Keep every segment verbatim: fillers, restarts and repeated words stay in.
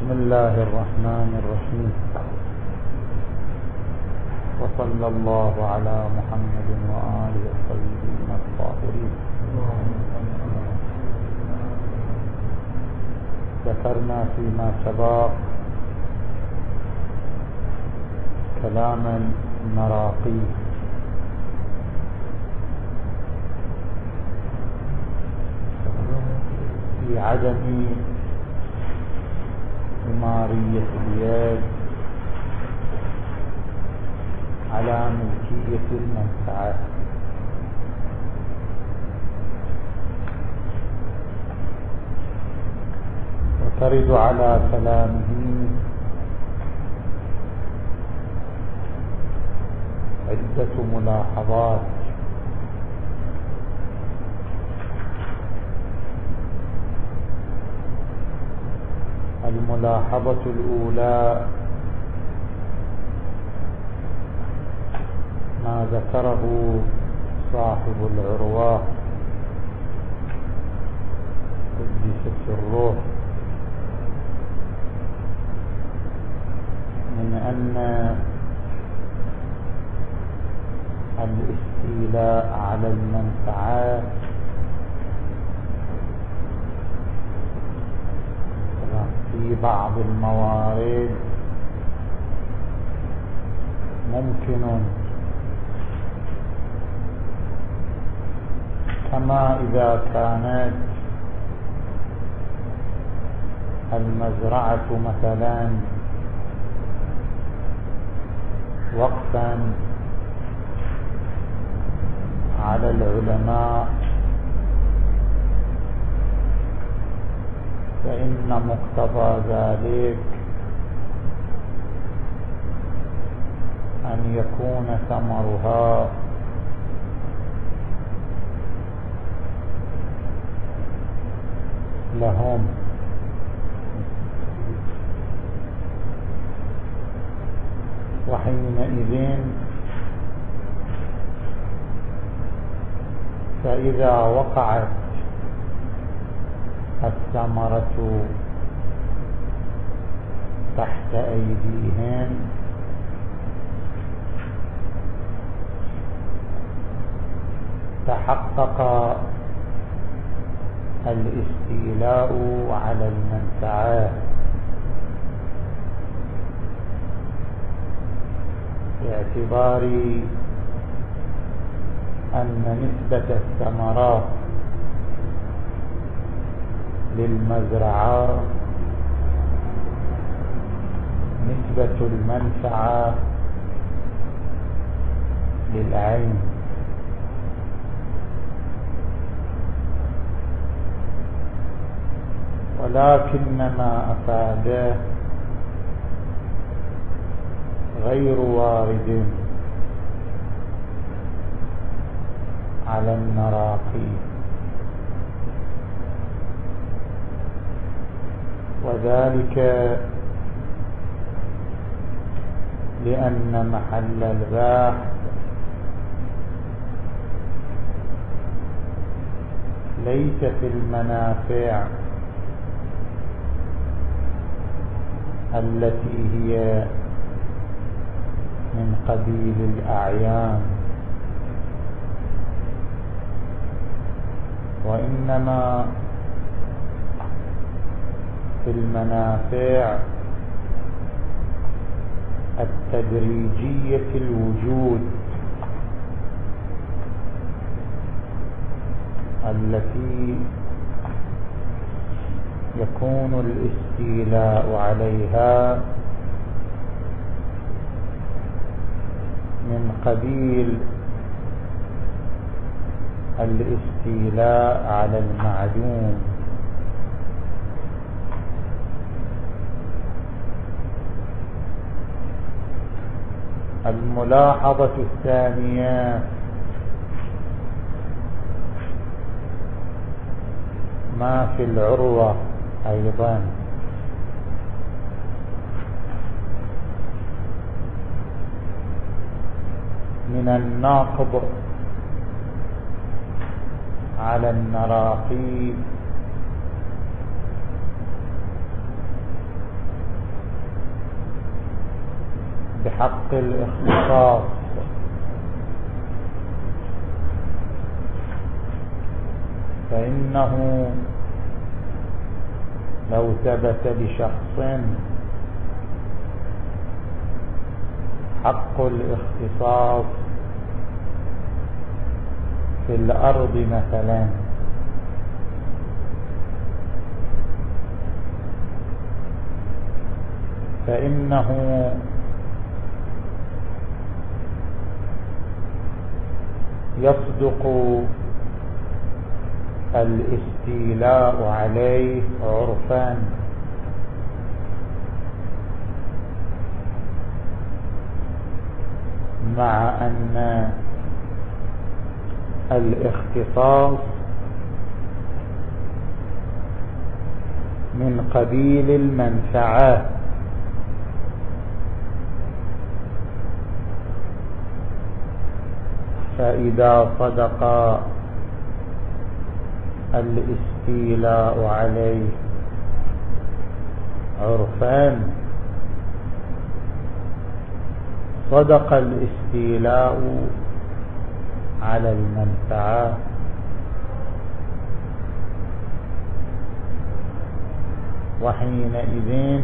بسم الله الرحمن الرحيم. وصلى الله على محمد وآله الطيبين الطاهرين. ذكرنا فيما سبق كلام المراقي في عدم إمارية اليد على ملكية المنفعة، وترد على كلامه عدة ملاحظات. الملاحظة الأولى ما ذكره صاحب العروة قدس سره من أن الاستيلاء على المنفعات في بعض الموارد ممكن، كما إذا كانت المزرعة مثلا وقفا على العلماء، فإن مقتضى ذلك أن يكون ثمرها لهم، وحينئذ فإذا وقعت الثمرة تحت أيديهم تحقق الاستيلاء على المنفعة، باعتبار أن نسبة الثمرات للمزرعة نسبة المنفعة للعين، ولكنما أفاده غير وارد على النراقي، وذلك لأن محل الباحث ليس في المنافع التي هي من قبيل الأعيان، وإنما في المنافع التدريجية الوجود التي يكون الاستيلاء عليها من قبيل الاستيلاء على المعدوم. الملاحظة الثانية ما في العروة أيضا من الناقض على النراقي بحق الاختصاص، فإنه لو ثبت لشخص حق الاختصاص في الأرض مثلا، فإنه يصدق الاستيلاء عليه عرفا، مع أن الاختصاص من قبيل المنفعة، فإذا صدق الاستيلاء عليه عرفان صدق الاستيلاء على المنفعة، وحينئذ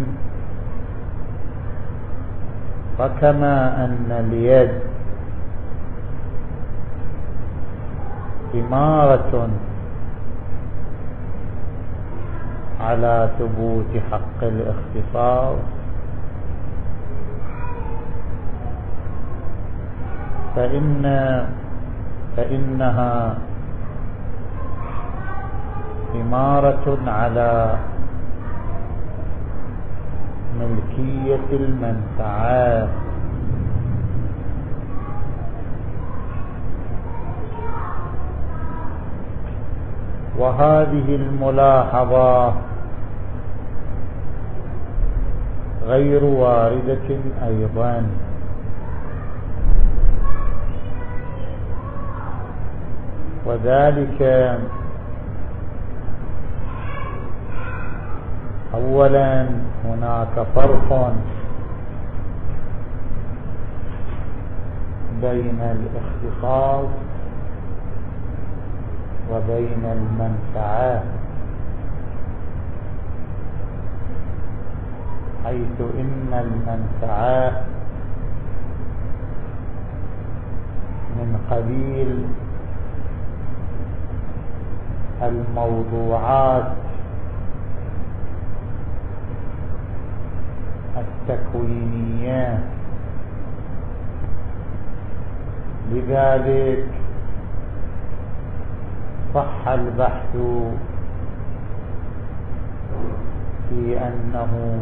فكما أن اليد إمارة على ثبوت حق الاختصاص، فإن فإنها إمارة على ملكية المنفعات، وهذه الملاحظة غير واردة أيضا، وذلك أولا هناك فرق بين الاختصاص وبين المنفعة، حيث إن المنفعة من قبيل الموضوعات التكوينية، لذلك صح البحث في أنه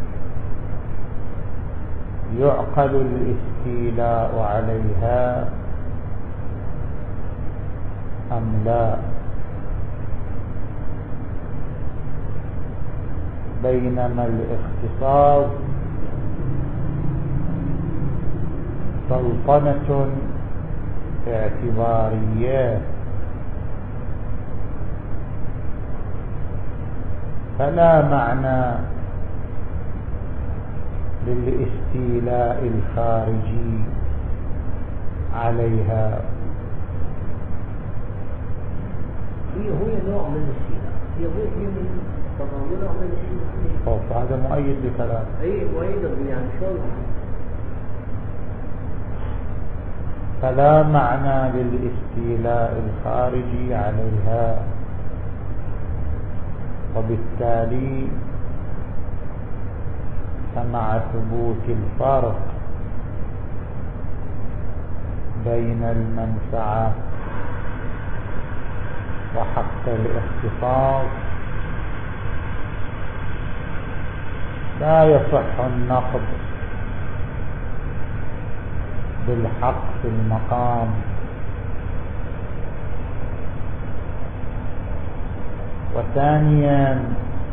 يعقل الاستيلاء عليها أم لا، بينما الاختصاص سلطنة اعتبارية، فلا معنى للاستيلاء الخارجي عليها. هي هو نوع من الاستيلاء، هي هي من تضامن نوع من الاستيلاء. هذا مؤيد لكلام. اي مؤيد يعني شلون؟ فلا معنى للاستيلاء الخارجي عليها، وبالتالي فمع ثبوت الفرق بين المنفعة وحق الاختصاص لا يصح النقض بالحق في المقام، وثانيا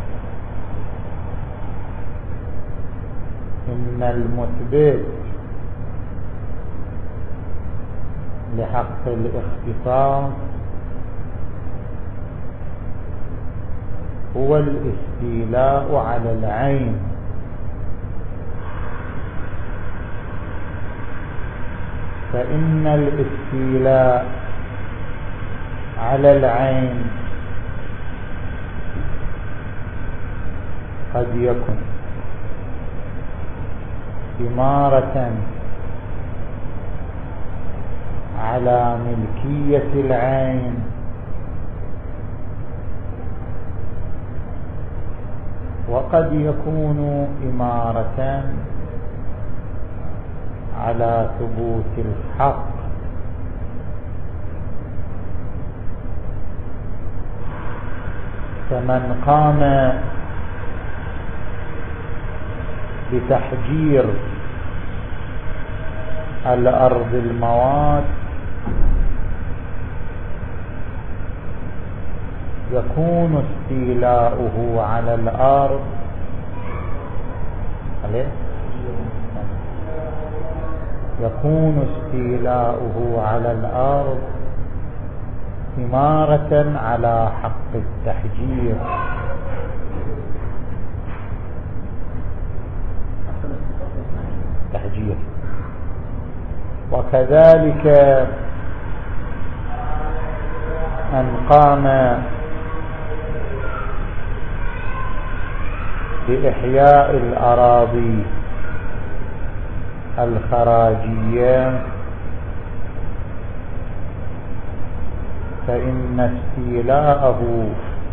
إن المثبت لحق الاختصاص هو الاستيلاء على العين، فإن الاستيلاء على العين قد يكون إمارة على ملكية العين، وقد يكون إمارة على ثبوت الحق. فمن قام بتحجير الأرض المواد يكون استيلاؤه على الأرض عليه يكون استيلاؤه على الأرض إمارة على حق التحجير. تحجير. وكذلك أن قام بإحياء الأراضي الخراجية فإن استيلاءه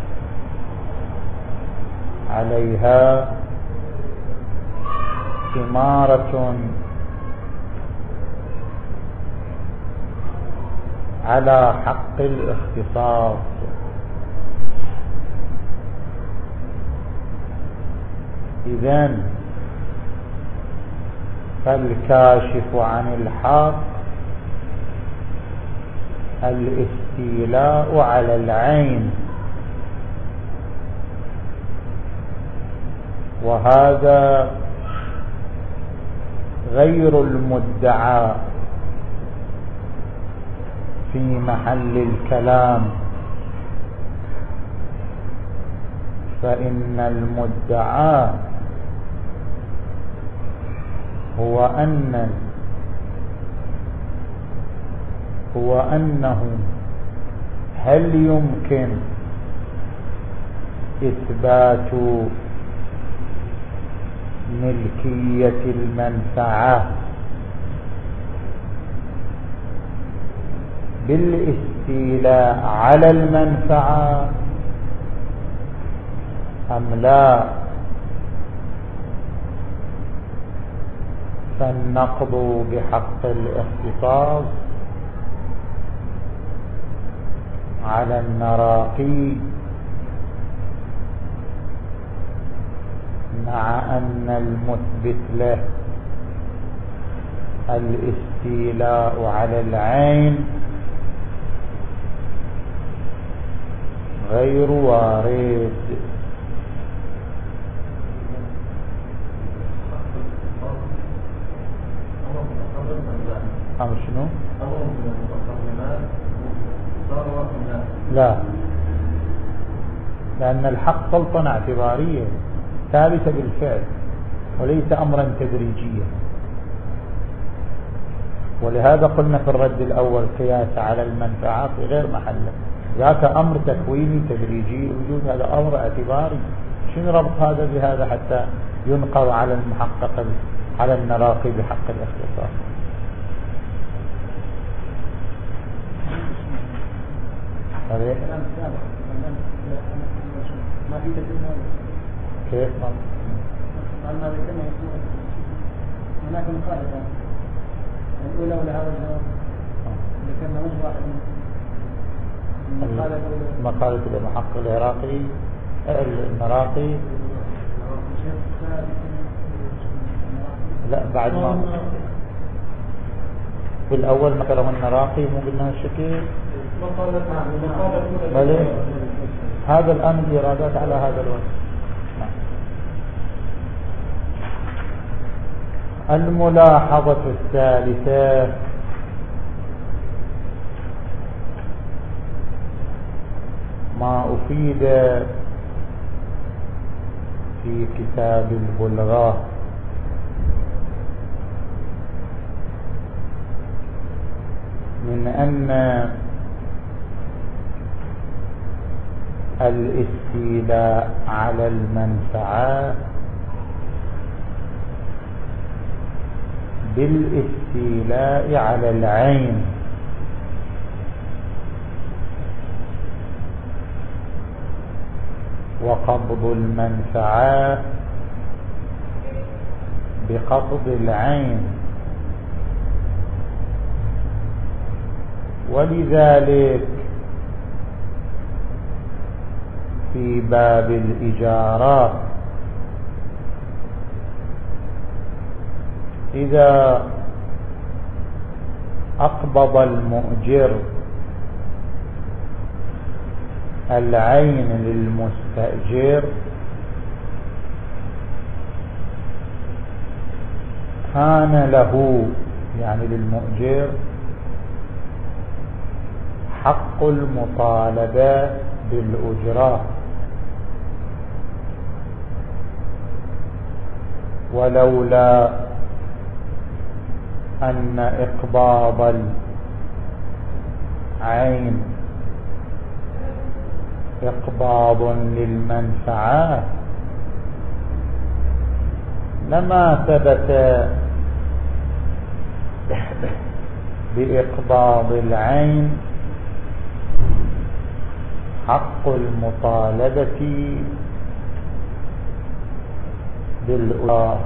عليها إمارة على حق الاختصاص. إذن فالكاشف عن الحق الاستيلاء على العين، وهذا غير المدعى في محل الكلام، فإن المدعى هو أن هو أنه هل يمكن إثبات ملكية المنفعة بالاستيلاء على المنفعة أم لا؟ فالنقض بحق الاختصاص على النراقي مع أن المثبت له الاستيلاء على العين غير وارد. أم شنو؟ لا، لأن الحق سلطنة اعتبارية ثابتة بالفعل وليس أمرا تدريجيا، ولهذا قلنا في الرد الأول قياس على المنفعة في غير محله، ذاك أمر تكويني تدريجي، وجود هذا أمر اعتباري. شنو ربط هذا بهذا حتى ينقض على المحقق على النراقي بحق الاختصاص؟ ما في تدريب كيف ما ما ذكرنا هناك مخالفة الأولى ولا هذا الجواب ذكرنا مش واحد مقالة المحقق العراقي المراقي لا بعد ما في الأول ما كره النراقي مو قلنا الشكل بل هذا الآن الإرادات على هذا الوجه. الملاحظة الثالثة ما أفيد في كتاب البلغة من أن الاستيلاء على المنفعة بالاستيلاء على العين، وقبض المنفعة بقبض العين. ولذلك في باب الإجارات إذا أقبض المؤجر العين للمستأجر كان له يعني للمؤجر حق المطالبة بالأجرة، ولولا أن إقباض العين إقباض للمنفعة لما ثبت بإقباض العين حق المطالبة بالأجرة.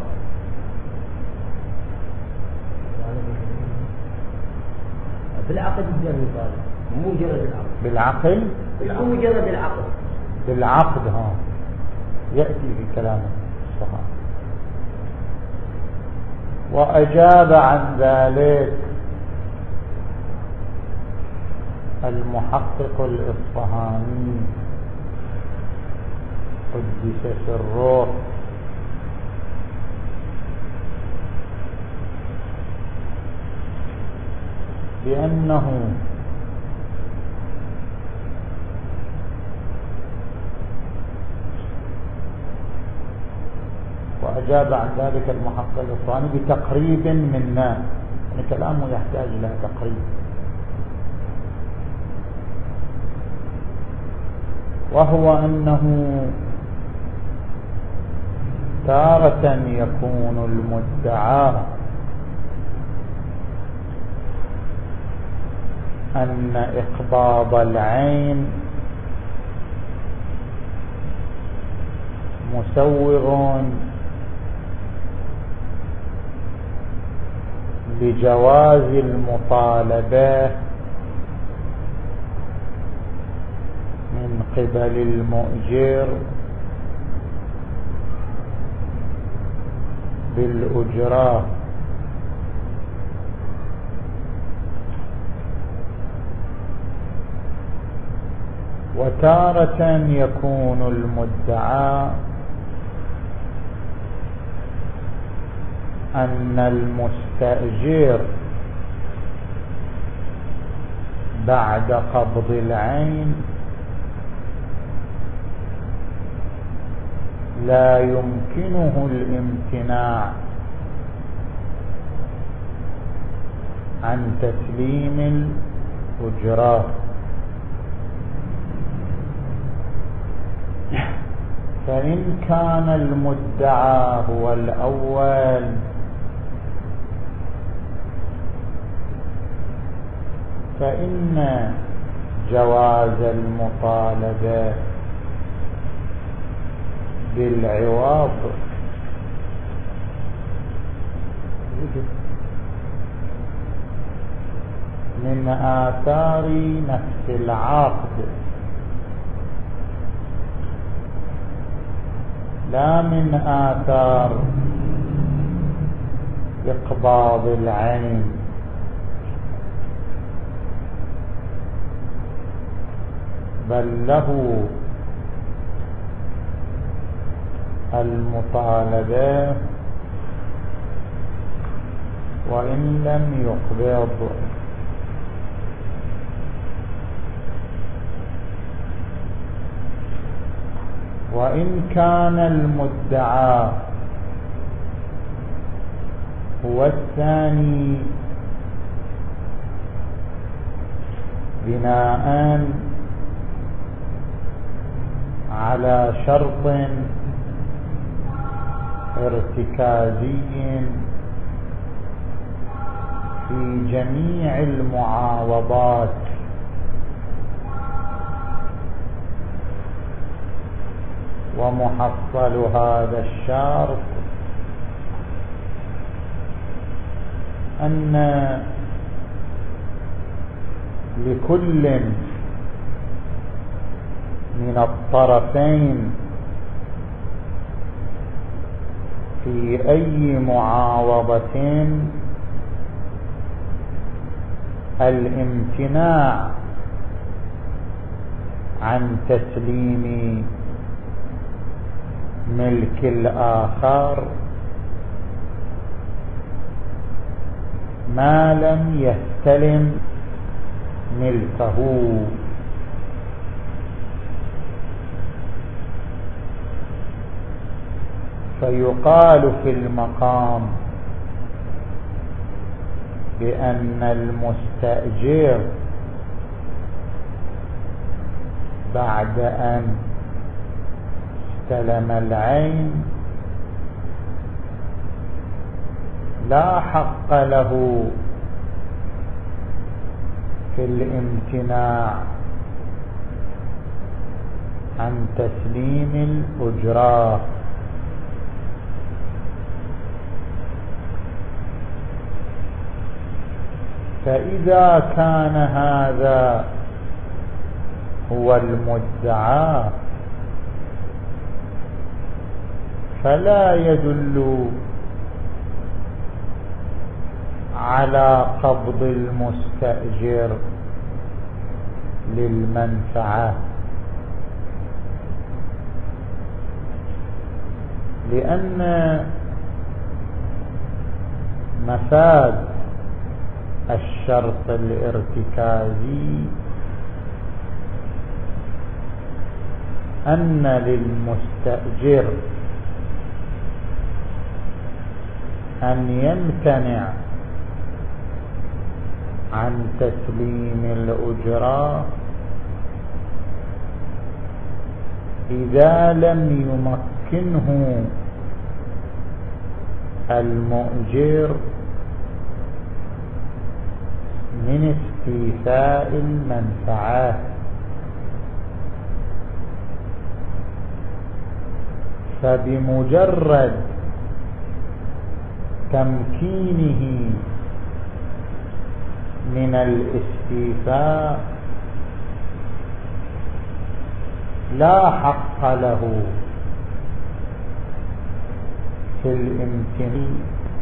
بالعقد بالمطالبة مو مجرد العقد. بالعقل مو مجرد العقد. بالعقد ها يأتي في كلام الصحابة. وأجاب عن ذلك المحقق الإصفهاني قدس سره بأنه وأجاب عن ذلك المحقق الإصفهاني بتقريب منا، يعني كلامه يحتاج إلى تقريب. وهو أنه تارة يكون المدعى أن إقباض العين مسوغ لجواز المطالبة من قبل المؤجر بالأجرة، وتارة يكون المدعى أن المستأجر بعد قبض العين لا يمكنه الامتناع عن تسليم الأجرة، فإن كان المدعى هو الأول فإن جواز المطالبة بالعوض من آثار نفس العقد لا من آثار إقباض العين، بل له المطالبة وإن لم يقبض. وإن كان المدعى هو الثاني بناء على شرط ارتكازي في جميع المعاوضات، ومحصل هذا الشرط أن لكل من الطرفين في أي معاوضة الامتناع عن تسليم ملك الآخر ما لم يستلم ملكه. فيقال في المقام بأن المستأجر بعد أن استلم العين لا حق له في الامتناع عن تسليم الأجرة، فإذا كان هذا هو المدعى فلا يدل على قبض المستأجر للمنفعة، لأن مفاد الشرط الارتكازي أن للمستأجر أن يمتنع عن تسليم الأجرة إذا لم يمكنه المؤجر من استيفاء المنفعة. فبمجرد تمكينه من الاستيفاء لا حق له في الامتناع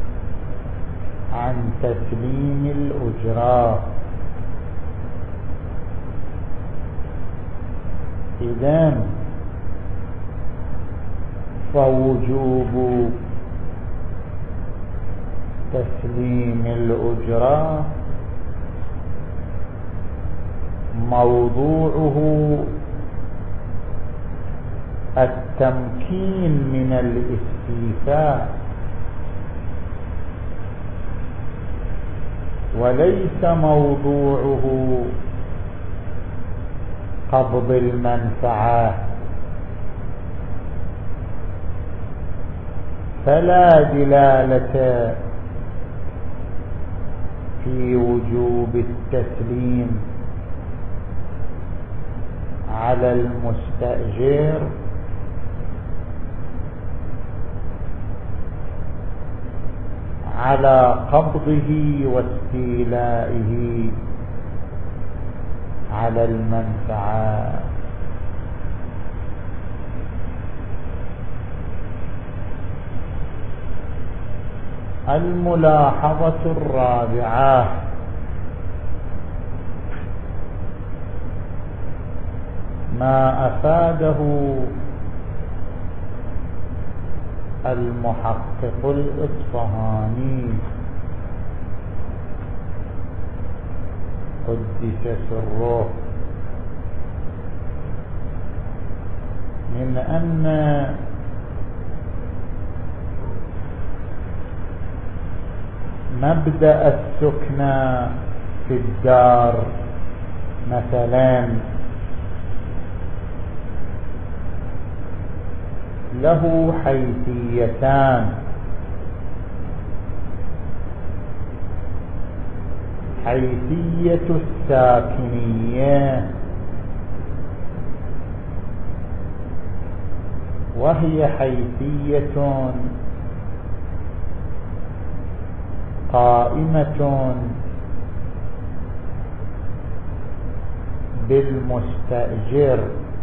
عن تسليم الأجرة. إذن فوجوب تسليم الأجرة موضوعه التمكين من الاستيفاء، وليس موضوعه قبض المنفعة. فلا دلالة في وجوب التسليم على المستأجر على قبضه واستيلائه على المنفعة. الملاحظة الرابعة: ما أفاده المحقق الإصفهاني قدس سره من أن مبدأ السكنى في الدار مثلا له حيثيتان، حيثية الساكنية وهي حيثية قائمة بالمستأجر،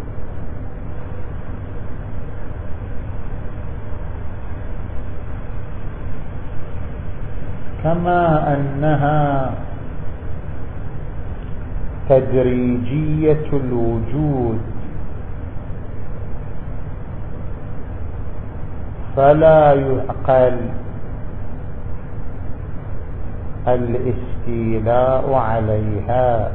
كما أنها تدريجية الوجود فلا يعقل الاستيلاء عليها.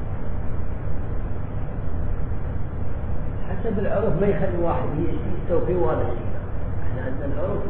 حسب العرف ما يخلي واحد يستوفي ولا استيلاء. احنا عندنا العرف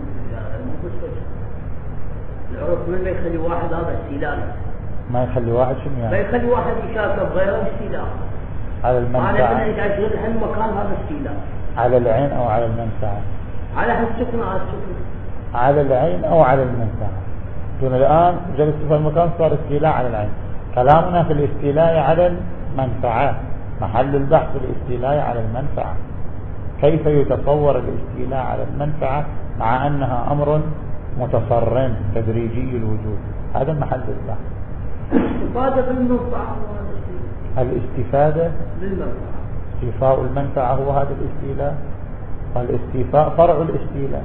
العرف من ما يخلي واحد هذا استيلاء، ما يخلي واحد شنو يعني؟ ما يخلي واحد يشارك بغيره استيلاء على المنفعة، على من يشغل هالمكان هذا استيلاء، على العين أو على المنفعة، على هالسكن على السكن، على العين أو على المنفعة. دون الآن جلس في المكان صار استيلاء على العين. كلامنا في الاستيلاء على المنفعة، محل البحث في الاستيلاء على المنفعة. كيف يتصور الاستيلاء على المنفعة مع أنها أمر متصرم تدريجي الوجود؟ هذا محل البحث. الاستفادة بالمنفعة، الاستفادة بالمنفعة، استيفاء المنفعة هو هذا الاستيلاء، والاستيفاء فرع الاستيلاء.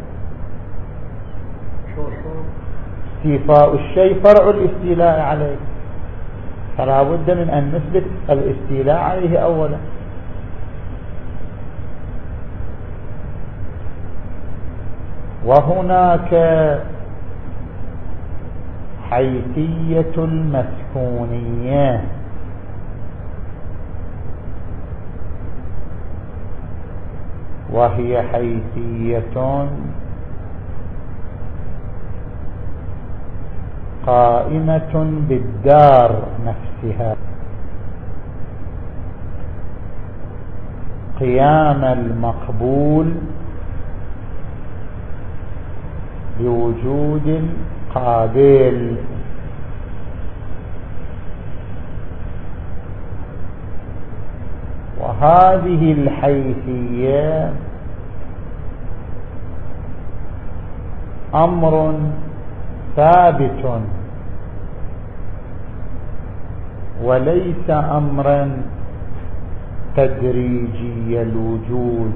شو شو استيفاء الشيء فرع الاستيلاء عليه، فلا بد من أن نثبت الاستيلاء عليه أولا. وهناك حيثية المسكونية، وهي حيثية قائمة بالدار نفسها، قيام المقبول بوجود القابل. وهذه الحيثية أمر ثابت وليس أمرا تدريجي الوجود،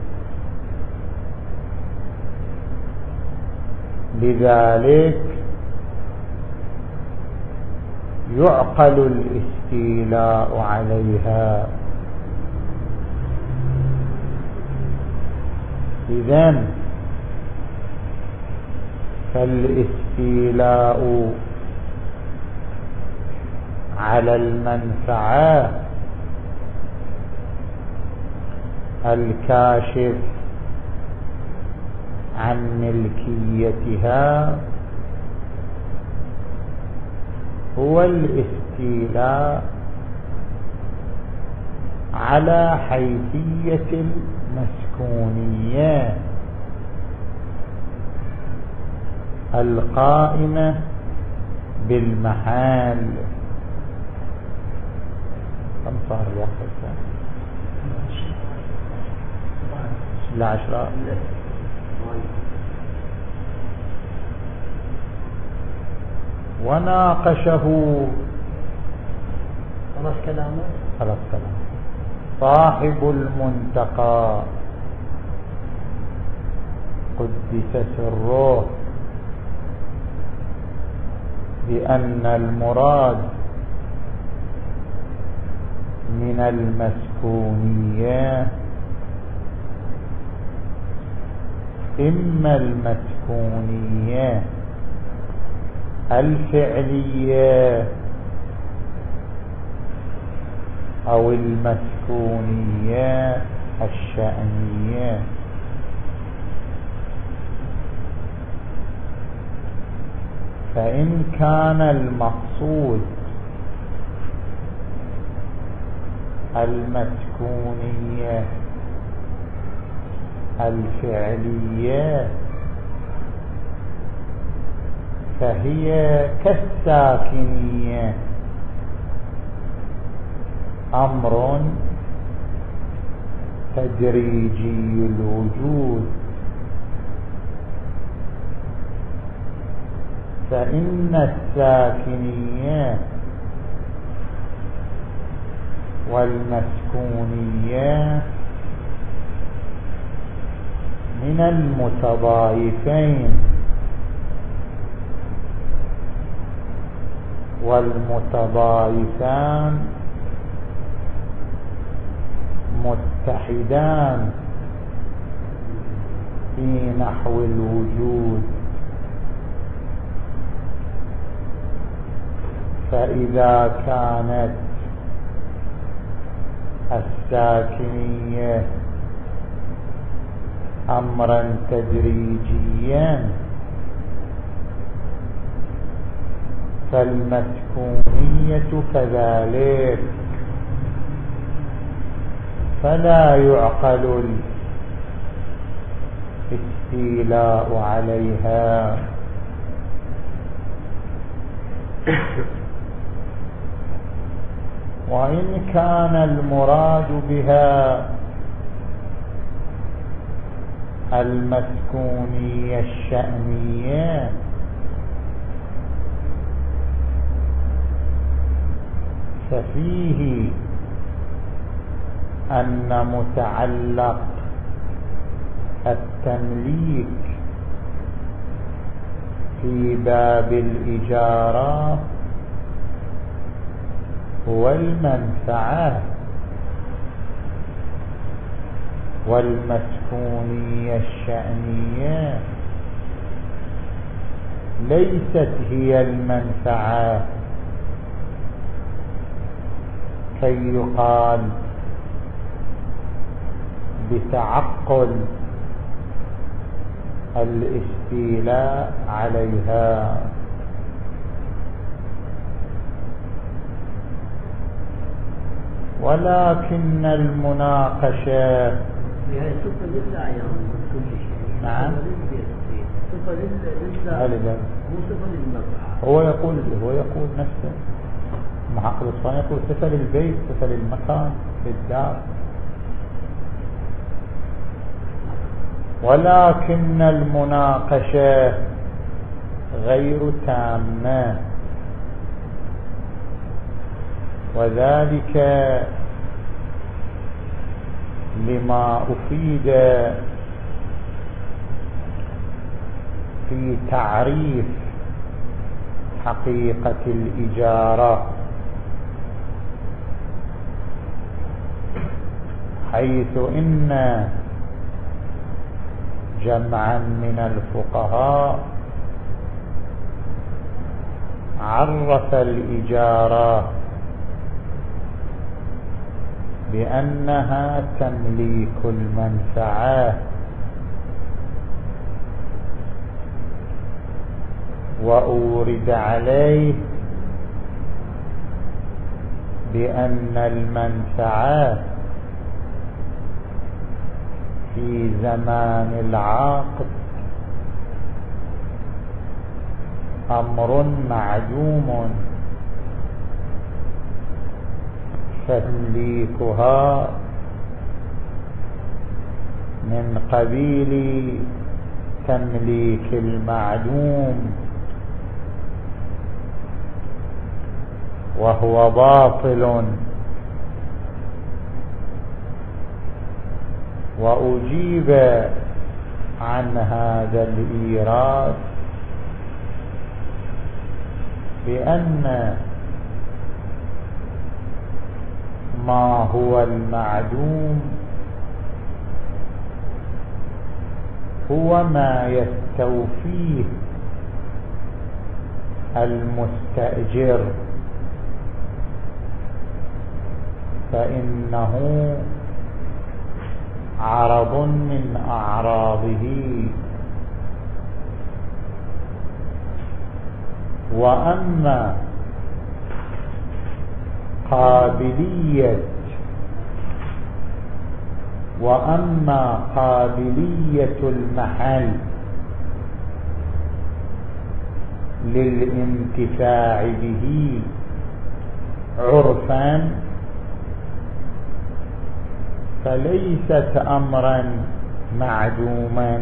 لذلك يعقل الاستيلاء عليها. إذن فالاستيلاء على المنفعة الكاشف عن ملكيتها هو الاستيلاء على حيثية المسكونية القائمة بالمحال. كم صار الوقت الثاني؟ العشرة. وناقشه خلاص كلامه خلاص كلامه صاحب المنتقى قدس سره بأن المراد من المسكونية إما المسكونية الفعلية أو المسكونية الشأنية. فإن كان المقصود المسكونية الفعلية فهي كالساكنية، أمر تدريجي الوجود، فإن الساكنية والمسكونية من المتضايفين، والمتضايفان متحدان في نحو الوجود. فإذا كانت الساكنية أمرا تدريجيا فالمسكونية كذلك، فلا يعقل الاستيلاء عليها. وإن كان المراد بها المسكونية الشأنية ففيه أن متعلق التمليك في باب الإجارة هو المنفعة، والمسكونية الشأنية ليست هي المنفعة كي يقال بتعقل الاستيلاء عليها. ولكن المناقشة يعني صفة لله يعني كل شيء. نعم. صفة لله مو صفة للمنفعة. هو يقول هو يقول نفسه محقق الإصفهاني يقول صفة للبيت، صفة للمكان، للدار. ولكن المناقشة غير تامة، وذلك لما أفيد في تعريف حقيقة الإجارة، حيث إن جمعا من الفقهاء عرف الإجارة بأنها تمليك المنفعة، وأورد عليه بأن المنفعة في زمان العقد أمر معدوم، فتمليكها من قبيل تمليك المعدوم، وهو باطل. وأجيب عن هذا الإيراد بأن ما هو المعدوم هو ما يستوفيه المستأجر، فإنه عرض من أعراضه. وأما قابلية وأما قابلية المحل للانتفاع به عرفا فليست أمرا معدوما،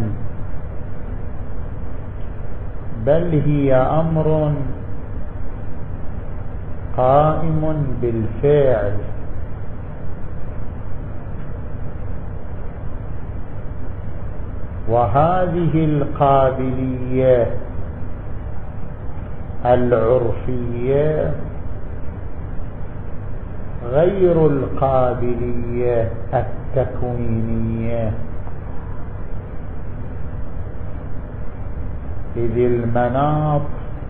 بل هي أمر قائم بالفعل. وهذه القابلية العرفية غير القابلية التكوينية، إذ المناط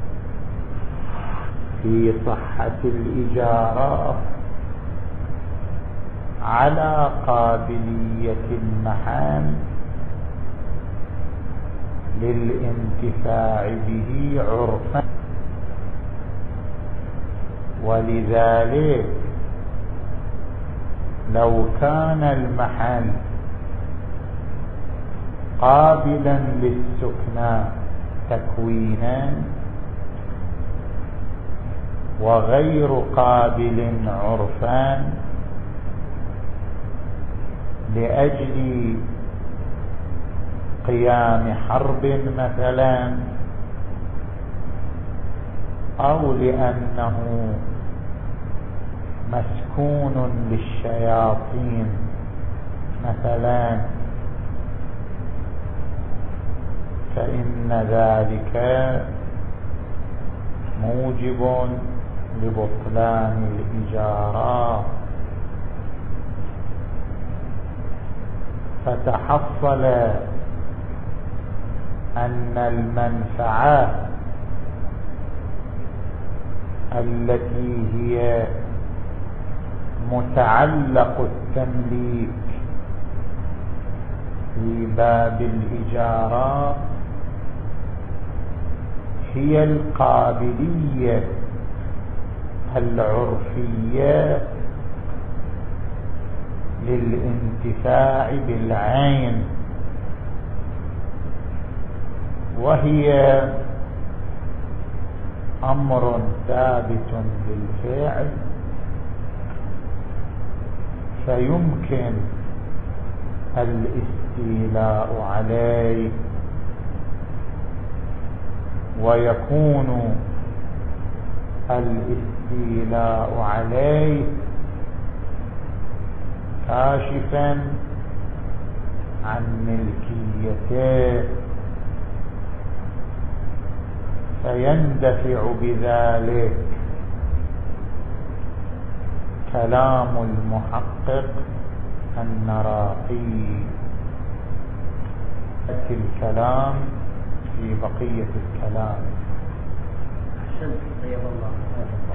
في صحة الإجارة على قابلية المحل للانتفاع به عرفا، ولذلك لو كان المحل قابلا للسكنى تكوينا وغير قابل عرفا لأجل قيام حرب مثلا، أو لأنه مسكون للشياطين مثلا، فإن ذلك موجب لبطلان الإجارة. فتحصل أن المنفعة التي هي متعلق التمليك في باب الإجارة هي القابلية العرفية للانتفاع بالعين، وهي أمر ثابت بالفعل، فيمكن الاستيلاء عليه، ويكون الاستيلاء عليه كاشفا عن ملكيته، فيندفع بذلك كلام المحقق النراقي. يأتي الكلام في بقية الكلام. أحسنت طيب الله.